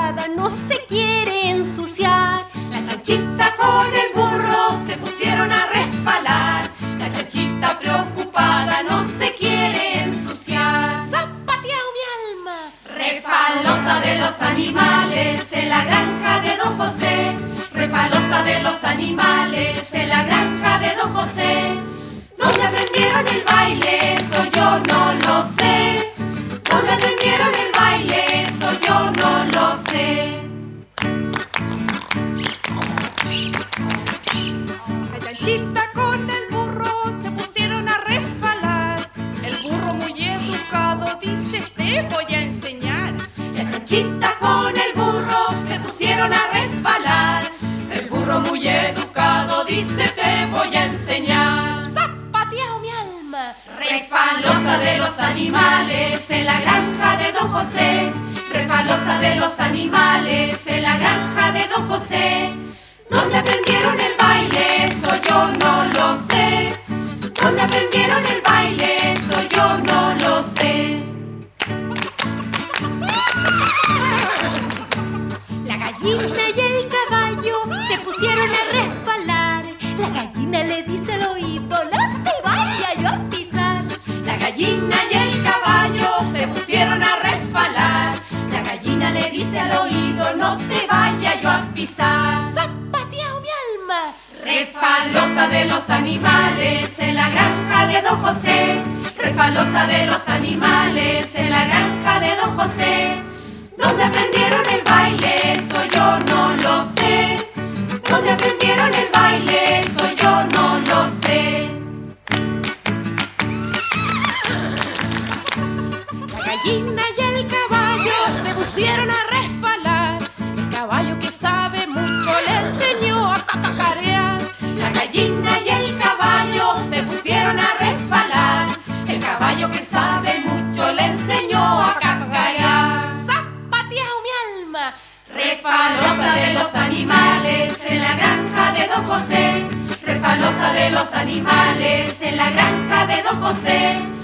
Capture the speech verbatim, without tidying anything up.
preocupada no se quiere ensuciar. La chanchita con el burro se pusieron a resbalar. La chanchita preocupada no se quiere ensuciar. ¡Zapateao mi alma! Refalosa de los animales en la granja de Don José. Refalosa de los animales en la granja de Don José. ¿Dónde aprendieron el baile? Eso yo no lo sé. ¿Dónde aprendieron el baile? Eso yo no lo sé. La chanchita con el burro se pusieron a resbalar. El burro muy educado dice: te voy a enseñar. La chanchita con el burro se pusieron a resbalar. El burro muy educado dice: te voy a enseñar. ¡Zapateao mi alma! Refalosa de los animales en la granja de Don José. Refalosa de los animales en la granja de Don José. ¿Dónde aprendieron el baile? Eso yo no lo sé. ¿Dónde aprendieron el baile? Eso yo no lo sé. La gallina y el caballo se pusieron a resbalar. La gallina le dice al oído: no te vayas yo a pisar. La gallina y el caballo se pusieron a resbalar. La gallina le dice al oído: no te vayas yo a pisar. ¡Zapateao mi alma! Refalosa de los animales en la granja de Don José. Refalosa de los animales en la granja de Don José. ¿Dónde aprendieron el baile? Eso yo no lo sé. ¿Dónde aprendieron el baile? Eso yo no lo sé. La gallina y el caballo se pusieron a resbalar. El caballo que sabe mucho le enseñó a cacacarear. La gallina y el caballo se pusieron a resbalar. El caballo que sabe mucho le enseñó a cacarear. ¡Zapateao mi alma! Refalosa de los animales en la granja de Don José. Refalosa de los animales en la granja de Don José.